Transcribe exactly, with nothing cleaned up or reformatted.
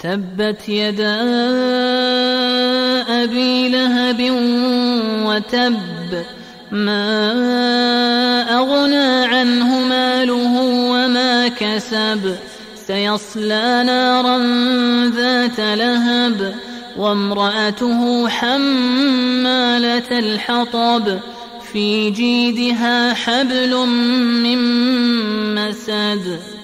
تبت يدا أبي لهب وتب ما أغنى عنه ماله وما كسب سيصلى نارا ذات لهب وامرأته حمالة الحطب في جيدها حبل من مسد